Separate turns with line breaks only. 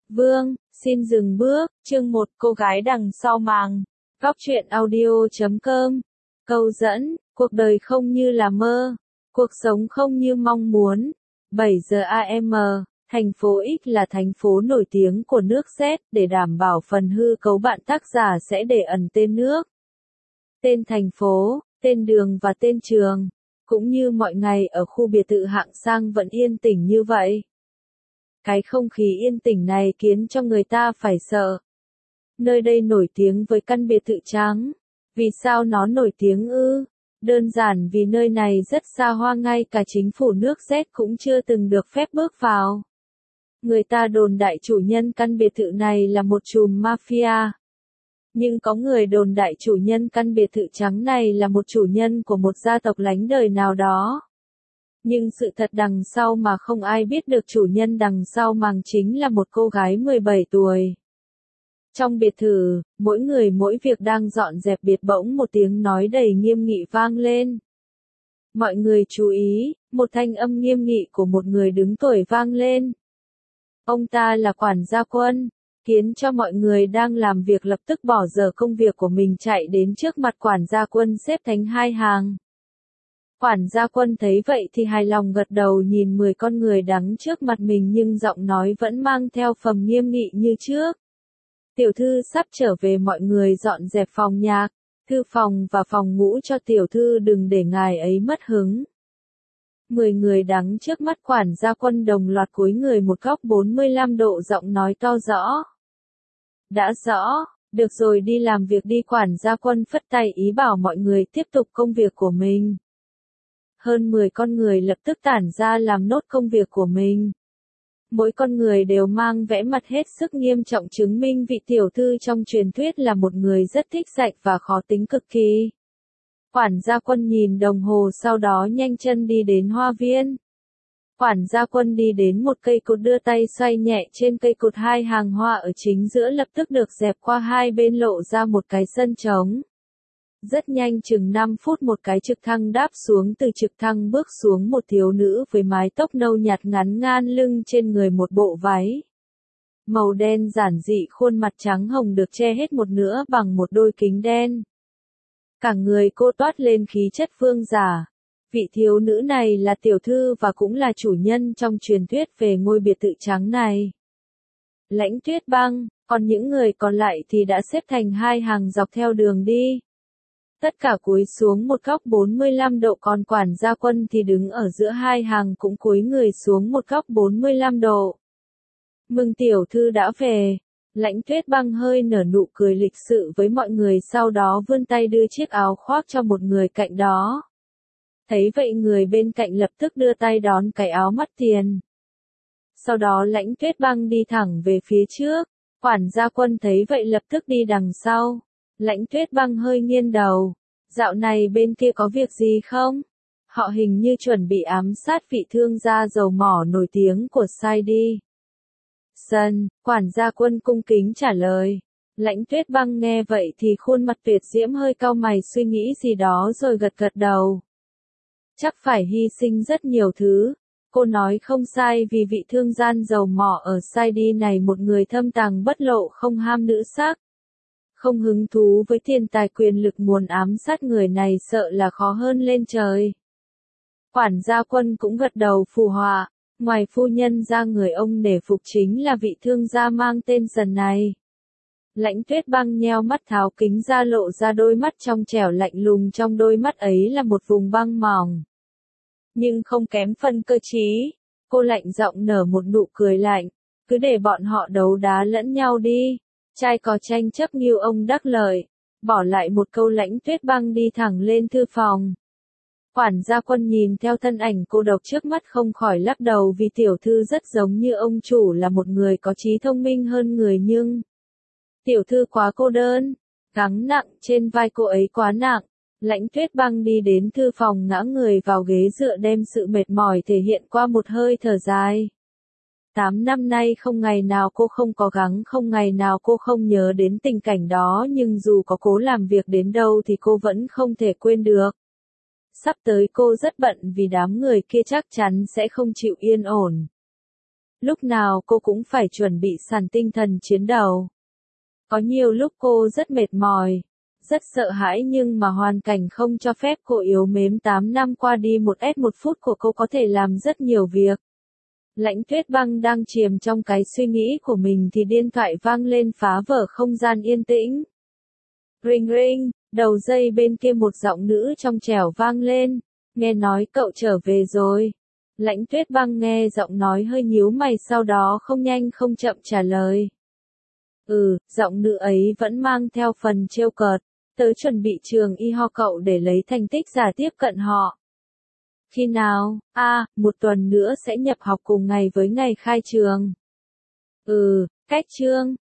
Vương, xin dừng bước, chương 1, cô gái đằng sau màn. Góc truyện audio.com. Câu dẫn, cuộc đời không như là mơ, cuộc sống không như mong muốn. 7 giờ AM, thành phố X là thành phố nổi tiếng của nước Z, để đảm bảo phần hư cấu bạn tác giả sẽ để ẩn tên nước, tên thành phố, tên đường và tên trường. Cũng như mọi ngày ở khu biệt thự hạng sang vẫn yên tĩnh như vậy. Cái không khí yên tĩnh này khiến cho người ta phải sợ. Nơi đây nổi tiếng với căn biệt thự trắng. Vì sao nó nổi tiếng ư? Đơn giản vì nơi này rất xa hoa, ngay cả chính phủ nước Z cũng chưa từng được phép bước vào. Người ta đồn đại chủ nhân căn biệt thự này là một trùm mafia. Nhưng có người đồn đại chủ nhân căn biệt thự trắng này là một chủ nhân của một gia tộc lánh đời nào đó. Nhưng sự thật đằng sau mà không ai biết được, chủ nhân đằng sau màn chính là một cô gái 17 tuổi. Trong biệt thự, mỗi người mỗi việc đang dọn dẹp biệt, bỗng một tiếng nói đầy nghiêm nghị vang lên. Mọi người chú ý, một thanh âm nghiêm nghị của một người đứng tuổi vang lên. Ông ta là quản gia Quân, khiến cho mọi người đang làm việc lập tức bỏ dở công việc của mình chạy đến trước mặt quản gia Quân xếp thành hai hàng. Quản gia Quân thấy vậy thì hài lòng gật đầu, nhìn 10 con người đắng trước mặt mình nhưng giọng nói vẫn mang theo phần nghiêm nghị như trước. Tiểu thư sắp trở về, mọi người dọn dẹp phòng nhạc, thư phòng và phòng ngủ cho tiểu thư, đừng để ngài ấy mất hứng. 10 người đắng trước mắt quản gia Quân đồng loạt cúi người một góc 45 độ, giọng nói to rõ. Đã rõ, được rồi, đi làm việc đi. Quản gia Quân phất tay ý bảo mọi người tiếp tục công việc của mình. Hơn 10 con người lập tức tản ra làm nốt công việc của mình. Mỗi con người đều mang vẻ mặt hết sức nghiêm trọng, chứng minh vị tiểu thư trong truyền thuyết là một người rất thích sạch và khó tính cực kỳ. Quản gia Quân nhìn đồng hồ, sau đó nhanh chân đi đến hoa viên. Quản gia Quân đi đến một cây cột, đưa tay xoay nhẹ trên cây cột, hai hàng hoa ở chính giữa lập tức được dẹp qua hai bên, lộ ra một cái sân trống. Rất nhanh, chừng 5 phút một cái trực thăng đáp xuống, từ trực thăng bước xuống một thiếu nữ với mái tóc nâu nhạt ngắn ngang lưng, trên người một bộ váy màu đen giản dị, khuôn mặt trắng hồng được che hết một nửa bằng một đôi kính đen. Cả người cô toát lên khí chất vương giả. Vị thiếu nữ này là tiểu thư và cũng là chủ nhân trong truyền thuyết về ngôi biệt thự trắng này. Lãnh Tuyết Băng, còn những người còn lại thì đã xếp thành hai hàng dọc theo đường đi. Tất cả cúi xuống một góc 45 độ, còn quản gia Quân thì đứng ở giữa hai hàng cũng cúi người xuống một góc 45 độ. Mừng tiểu thư đã về. Lãnh Tuyết Băng hơi nở nụ cười lịch sự với mọi người, sau đó vươn tay đưa chiếc áo khoác cho một người cạnh đó. Thấy vậy, người bên cạnh lập tức đưa tay đón cái áo mất tiền. Sau đó Lãnh Tuyết Băng đi thẳng về phía trước. Quản gia Quân thấy vậy lập tức đi đằng sau. Lãnh Tuyết Băng hơi nghiêng đầu. Dạo này bên kia có việc gì không? Họ hình như chuẩn bị ám sát vị thương gia dầu mỏ nổi tiếng của Saidi. Sân, quản gia Quân cung kính trả lời. Lãnh Tuyết Băng nghe vậy thì khuôn mặt tuyệt diễm hơi cau mày, suy nghĩ gì đó rồi gật gật đầu. Chắc phải hy sinh rất nhiều thứ. Cô nói không sai, vì vị thương gia dầu mỏ ở Saidi này một người thâm tàng bất lộ, không ham nữ sắc, không hứng thú với tiền tài quyền lực, muốn ám sát người này sợ là khó hơn lên trời. Quản gia Quân cũng gật đầu phù họa. Ngoài phu nhân ra, người ông nể phục chính là vị thương gia mang tên Sần này. Lãnh Tuyết Băng nheo mắt tháo kính ra, lộ ra đôi mắt trong trẻo lạnh lùng, trong đôi mắt ấy là một vùng băng mỏng, nhưng không kém phần cơ trí. Cô lạnh giọng nở một nụ cười lạnh. Cứ để bọn họ đấu đá lẫn nhau đi. Trai có tranh chấp như ông đắc lợi. Bỏ lại một câu, Lãnh Tuyết Băng đi thẳng lên thư phòng. Quản gia Quân nhìn theo thân ảnh cô độc trước mắt không khỏi lắc đầu, vì tiểu thư rất giống như ông chủ là một người có trí thông minh hơn người, nhưng tiểu thư quá cô đơn, gánh nặng trên vai cô ấy quá nặng. Lãnh Tuyết Băng đi đến thư phòng, ngã người vào ghế dựa, đem sự mệt mỏi thể hiện qua một hơi thở dài. 8 năm nay không ngày nào cô không cố gắng, không ngày nào cô không nhớ đến tình cảnh đó, nhưng dù có cố làm việc đến đâu thì cô vẫn không thể quên được. Sắp tới cô rất bận vì đám người kia chắc chắn sẽ không chịu yên ổn. Lúc nào cô cũng phải chuẩn bị sẵn tinh thần chiến đấu. Có nhiều lúc cô rất mệt mỏi, rất sợ hãi nhưng mà hoàn cảnh không cho phép cô yếu mềm 8 năm qua đi 1 phút của cô có thể làm rất nhiều việc. Lãnh Tuyết Băng đang chìm trong cái suy nghĩ của mình thì điện thoại vang lên phá vỡ không gian yên tĩnh. Ring ring, đầu dây bên kia một giọng nữ trong trẻo vang lên. Nghe nói cậu trở về rồi. Lãnh Tuyết Băng nghe giọng nói hơi nhíu mày sau đó không nhanh không chậm trả lời. Giọng nữ ấy vẫn mang theo phần trêu cợt. Tớ chuẩn bị trường y ho cậu để lấy thành tích giả tiếp cận họ. Khi nào? Một tuần nữa sẽ nhập học cùng ngày với ngày khai trường. Cách chương.